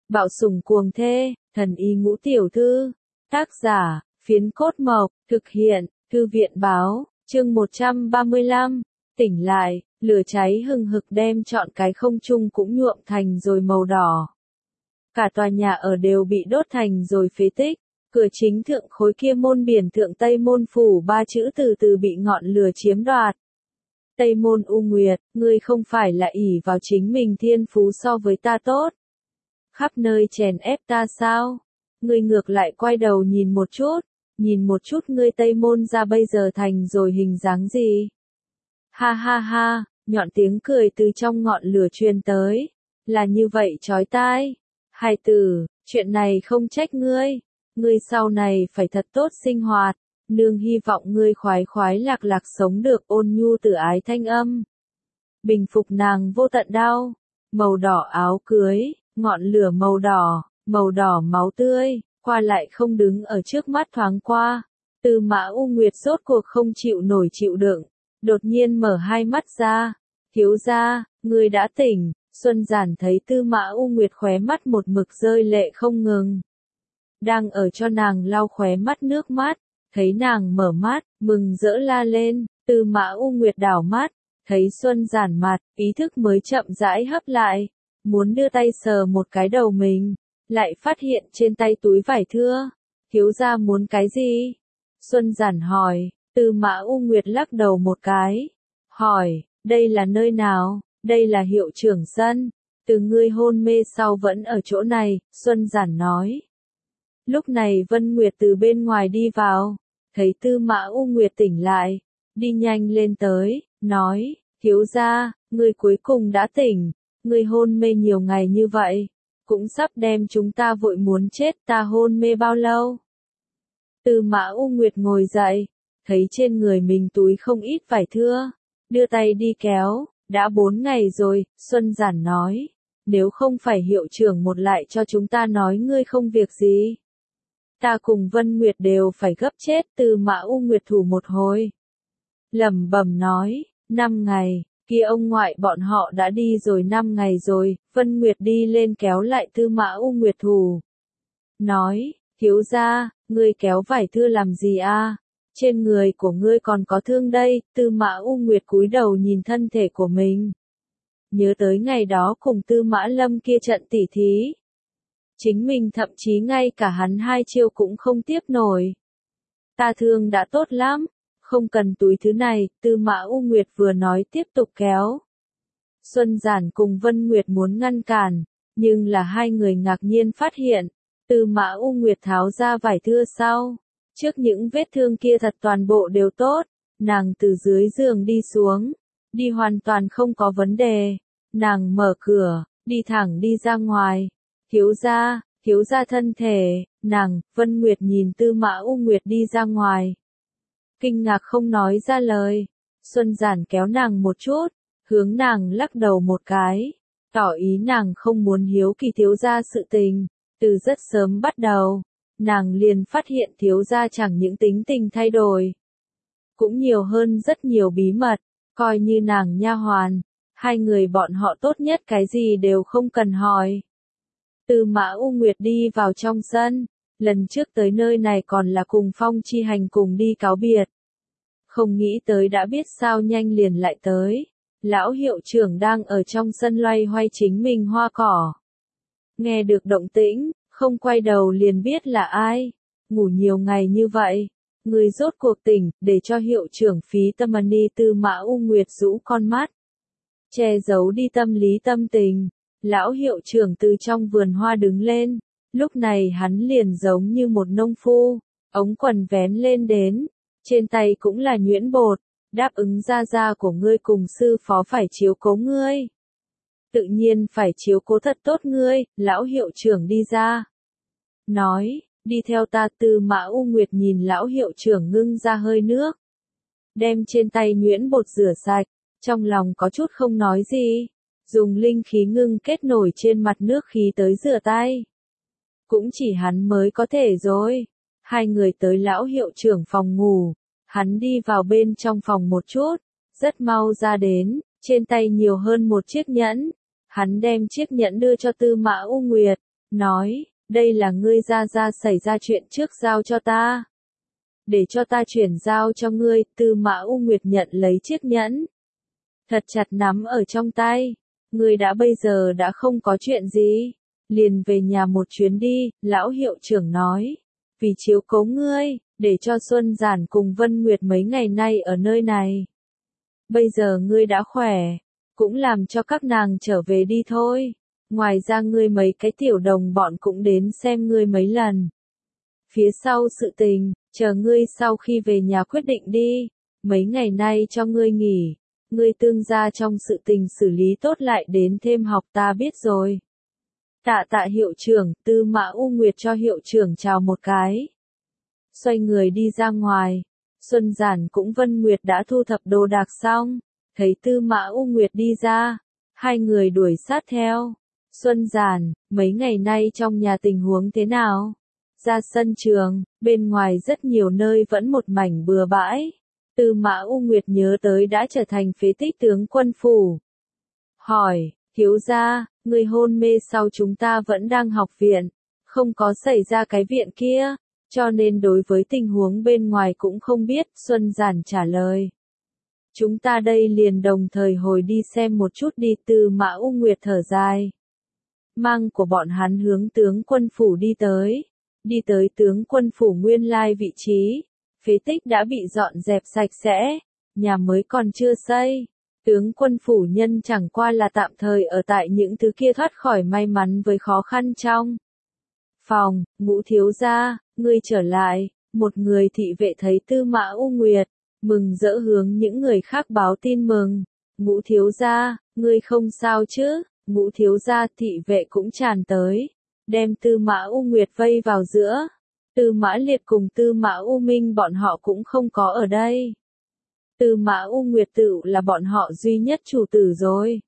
Bạo sủng cuồng thê, thần y ngũ tiểu thư. Tác giả, Phiến Cốt Mộc, thực hiện, Thư viện báo, chương 135. Tỉnh lại, lửa cháy hừng hực đem trọn cái không trung cũng nhuộm thành rồi màu đỏ. Cả tòa nhà ở đều bị đốt thành rồi phế tích. Cửa chính thượng khối kia môn biển thượng Tây Môn Phủ ba chữ từ từ bị ngọn lửa chiếm đoạt. Tây Môn U Nguyệt, ngươi không phải là ỷ vào chính mình thiên phú so với ta tốt. Khắp nơi chèn ép ta sao? Ngươi ngược lại quay đầu nhìn một chút ngươi Tây Môn ra bây giờ thành rồi hình dáng gì? Ha ha ha, nhọn tiếng cười từ trong ngọn lửa truyền tới. Là như vậy chói tai. Hài tử, chuyện này không trách ngươi. Ngươi sau này phải thật tốt sinh hoạt. Nương hy vọng ngươi khoái khoái lạc lạc sống được ôn nhu tử ái thanh âm. Bình phục nàng vô tận đau. Màu đỏ áo cưới, ngọn lửa màu đỏ máu tươi, qua lại không đứng ở trước mắt thoáng qua. Tư Mã U Nguyệt rốt cuộc không chịu nổi chịu đựng, đột nhiên mở hai mắt ra. Thiếu gia, ngươi đã tỉnh. Xuân Giản thấy Tư Mã U Nguyệt khóe mắt một mực rơi lệ không ngừng. Đang ở cho nàng lau khóe mắt nước mắt, thấy nàng mở mắt, mừng rỡ la lên. Tư Mã U Nguyệt đảo mắt, thấy Xuân Giản mặt, ý thức mới chậm rãi hấp lại, muốn đưa tay sờ một cái đầu mình, lại phát hiện trên tay túi vải thưa. Thiếu gia muốn cái gì? Xuân Giản hỏi. Tư Mã U Nguyệt lắc đầu một cái, hỏi, đây là nơi nào? Đây là hiệu trưởng sân. Từ ngươi hôn mê sau vẫn ở chỗ này, Xuân Giản nói. Lúc này Vân Nguyệt từ bên ngoài đi vào, thấy Tư Mã U Nguyệt tỉnh lại, đi nhanh lên tới, nói, thiếu gia, ngươi cuối cùng đã tỉnh, ngươi hôn mê nhiều ngày như vậy, cũng sắp đem chúng ta vội muốn chết. Ta hôn mê bao lâu? Tư Mã U Nguyệt ngồi dậy, thấy trên người mình túi không ít vải thưa, đưa tay đi kéo, đã 4 ngày rồi. Xuân Giản nói, nếu không phải hiệu trưởng một lại cho chúng ta nói ngươi không việc gì, ta cùng Vân Nguyệt đều phải gấp chết. Tư Mã U Nguyệt thủ một hồi, lẩm bẩm nói, 5 ngày, kia ông ngoại bọn họ đã đi rồi 5 ngày rồi. Vân Nguyệt đi lên kéo lại Tư Mã U Nguyệt thủ, nói, thiếu gia, ngươi kéo vải thưa làm gì a? Trên người của ngươi còn có thương đây. Tư Mã U Nguyệt cúi đầu nhìn thân thể của mình, nhớ tới ngày đó cùng Tư Mã Lâm kia trận tỉ thí. Chính mình thậm chí ngay cả hắn 2 chiêu cũng không tiếp nổi. Ta thương đã tốt lắm, không cần túi thứ này. Tư Mã U Nguyệt vừa nói tiếp tục kéo. Xuân Giản cùng Vân Nguyệt muốn ngăn cản, nhưng là hai người ngạc nhiên phát hiện, Tư Mã U Nguyệt tháo ra vải thưa sau, trước những vết thương kia thật toàn bộ đều tốt. Nàng từ dưới giường đi xuống, đi hoàn toàn không có vấn đề. Nàng mở cửa, đi thẳng đi ra ngoài. Thiếu gia thân thể. Vân Nguyệt nhìn Tư Mã U Nguyệt đi ra ngoài, kinh ngạc không nói ra lời. Xuân Giản kéo nàng một chút, hướng nàng lắc đầu một cái, tỏ ý nàng không muốn hiếu kỳ thiếu gia sự tình. Từ rất sớm bắt đầu, nàng liền phát hiện thiếu gia chẳng những tính tình thay đổi, cũng nhiều hơn rất nhiều bí mật. Coi như nàng nha hoàn, hai người bọn họ tốt nhất cái gì đều không cần hỏi. Tư Mã U Nguyệt đi vào trong sân, lần trước tới nơi này còn là cùng Phong Chi Hành cùng đi cáo biệt. Không nghĩ tới đã biết sao nhanh liền lại tới. Lão hiệu trưởng đang ở trong sân loay hoay chính mình hoa cỏ. Nghe được động tĩnh, không quay đầu liền biết là ai. Ngủ nhiều ngày như vậy, người rốt cuộc tỉnh, để cho hiệu trưởng phí tâm đi. Tư Mã U Nguyệt rũ con mắt, che giấu đi tâm lý tâm tình. Lão hiệu trưởng từ trong vườn hoa đứng lên, lúc này hắn liền giống như một nông phu, ống quần vén lên đến, trên tay cũng là nhuyễn bột, đáp ứng gia của ngươi cùng sư phó phải chiếu cố ngươi. Tự nhiên phải chiếu cố thật tốt ngươi. Lão hiệu trưởng đi ra, nói, đi theo ta. Tư Mã U Nguyệt nhìn lão hiệu trưởng ngưng ra hơi nước, đem trên tay nhuyễn bột rửa sạch, trong lòng có chút không nói gì, dùng linh khí ngưng kết nổi trên mặt nước khí tới rửa tay. Cũng chỉ hắn mới có thể rồi. Hai người tới lão hiệu trưởng phòng ngủ, hắn đi vào bên trong phòng một chút, rất mau ra đến, trên tay nhiều hơn một chiếc nhẫn. Hắn đem chiếc nhẫn đưa cho Tư Mã U Nguyệt, nói, đây là ngươi gia xảy ra chuyện trước giao cho ta. Để cho ta chuyển giao cho ngươi, Tư Mã U Nguyệt nhận lấy chiếc nhẫn. Thật chặt nắm ở trong tay, ngươi bây giờ đã không có chuyện gì, liền về nhà một chuyến đi, lão hiệu trưởng nói. Vì chiếu cố ngươi, để cho Xuân Giản cùng Vân Nguyệt mấy ngày nay ở nơi này. Bây giờ ngươi đã khỏe, cũng làm cho các nàng trở về đi thôi. Ngoài ra ngươi mấy cái tiểu đồng bọn cũng đến xem ngươi mấy lần. Phía sau sự tình, chờ ngươi sau khi về nhà quyết định đi. Mấy ngày nay cho ngươi nghỉ, ngươi tương gia trong sự tình xử lý tốt lại đến thêm học ta biết rồi. Tạ hiệu trưởng, Tư Mã U Nguyệt cho hiệu trưởng chào một cái. Xoay người đi ra ngoài, Xuân Giản cũng Vân Nguyệt đã thu thập đồ đạc xong, thấy Tư Mã U Nguyệt đi ra, hai người đuổi sát theo. Xuân Giản, mấy ngày nay trong nhà tình huống thế nào? Ra sân trường, bên ngoài rất nhiều nơi vẫn một mảnh bừa bãi. Tư Mã U Nguyệt nhớ tới đã trở thành phế tích tướng quân phủ. Hỏi, thiếu gia, người hôn mê sau chúng ta vẫn đang học viện, không có xảy ra cái viện kia, cho nên đối với tình huống bên ngoài cũng không biết, Xuân Giản trả lời. Chúng ta đây liền đồng thời hồi đi xem một chút đi, Tư Mã U Nguyệt thở dài. Mang của bọn hắn hướng tướng quân phủ đi tới tướng quân phủ nguyên lai vị trí, phế tích đã bị dọn dẹp sạch sẽ, nhà mới còn chưa xây. Tướng quân phủ nhân chẳng qua là tạm thời ở tại những thứ kia thoát khỏi may mắn với khó khăn trong phòng. Ngũ thiếu gia, ngươi trở lại. Một người thị vệ thấy Tư Mã U Nguyệt, mừng rỡ hướng những người khác báo tin mừng. Ngũ thiếu gia, ngươi không sao chứ? Ngũ thiếu gia, thị vệ cũng tràn tới, đem Tư Mã U Nguyệt vây vào giữa. Tư Mã Liệt cùng Tư Mã U Minh bọn họ cũng không có ở đây. Tư Mã U Nguyệt tự là bọn họ duy nhất chủ tử rồi.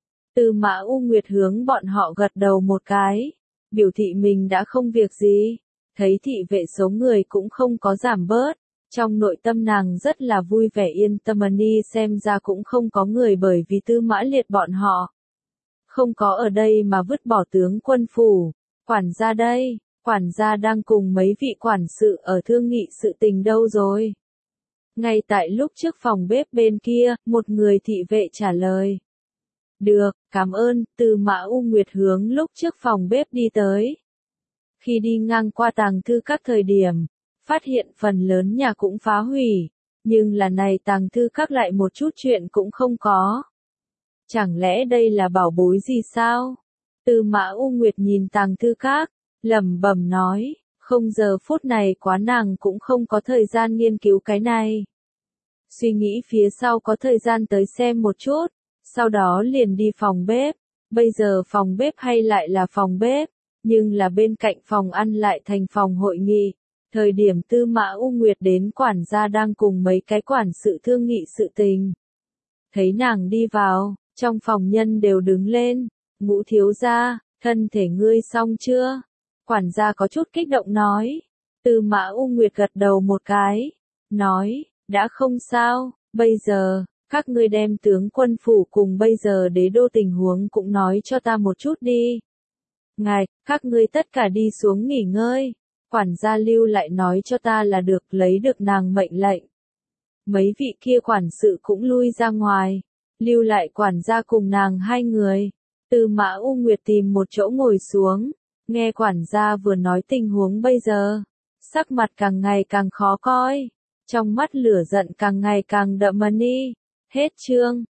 Tư Mã U Nguyệt hướng bọn họ gật đầu một cái, biểu thị mình đã không việc gì. Thấy thị vệ số người cũng không có giảm bớt, trong nội tâm nàng rất là vui vẻ yên tâm. Xem ra cũng không có người bởi vì Tư Mã Liệt bọn họ không có ở đây mà vứt bỏ tướng quân phủ. Quản gia đây, quản gia đang cùng mấy vị quản sự ở thương nghị sự tình đâu rồi? Ngay tại lúc trước phòng bếp bên kia, một người thị vệ trả lời. Được, cảm ơn. Tư Mã U Nguyệt hướng lúc trước phòng bếp đi tới. Khi đi ngang qua tàng thư các thời điểm, phát hiện phần lớn nhà cũng phá hủy, nhưng là này tàng thư các lại một chút chuyện cũng không có. Chẳng lẽ đây là bảo bối gì sao? Tư Mã U Nguyệt nhìn tàng thư các, lẩm bẩm nói, không giờ phút này quá nàng cũng không có thời gian nghiên cứu cái này. Suy nghĩ phía sau có thời gian tới xem một chút, sau đó liền đi phòng bếp. Bây giờ phòng bếp hay lại là phòng bếp, nhưng là bên cạnh phòng ăn lại thành phòng hội nghị. Thời điểm Tư Mã U Nguyệt đến, quản gia đang cùng mấy cái quản sự thương nghị sự tình. Thấy nàng đi vào, trong phòng nhân đều đứng lên. Ngũ thiếu gia, thân thể ngươi xong chưa? Quản gia có chút kích động nói. Tư Mã U Nguyệt gật đầu một cái, nói, đã không sao. Bây giờ, các ngươi đem tướng quân phủ cùng bây giờ đế đô tình huống cũng nói cho ta một chút đi. Ngài, các ngươi tất cả đi xuống nghỉ ngơi. Quản gia lưu lại nói cho ta là được, lấy được nàng mệnh lệnh. Mấy vị kia quản sự cũng lui ra ngoài, lưu lại quản gia cùng nàng hai người. Tư Mã U Nguyệt tìm một chỗ ngồi xuống, nghe quản gia vừa nói tình huống bây giờ, sắc mặt càng ngày càng khó coi, trong mắt lửa giận càng ngày càng đậm. Hết chương.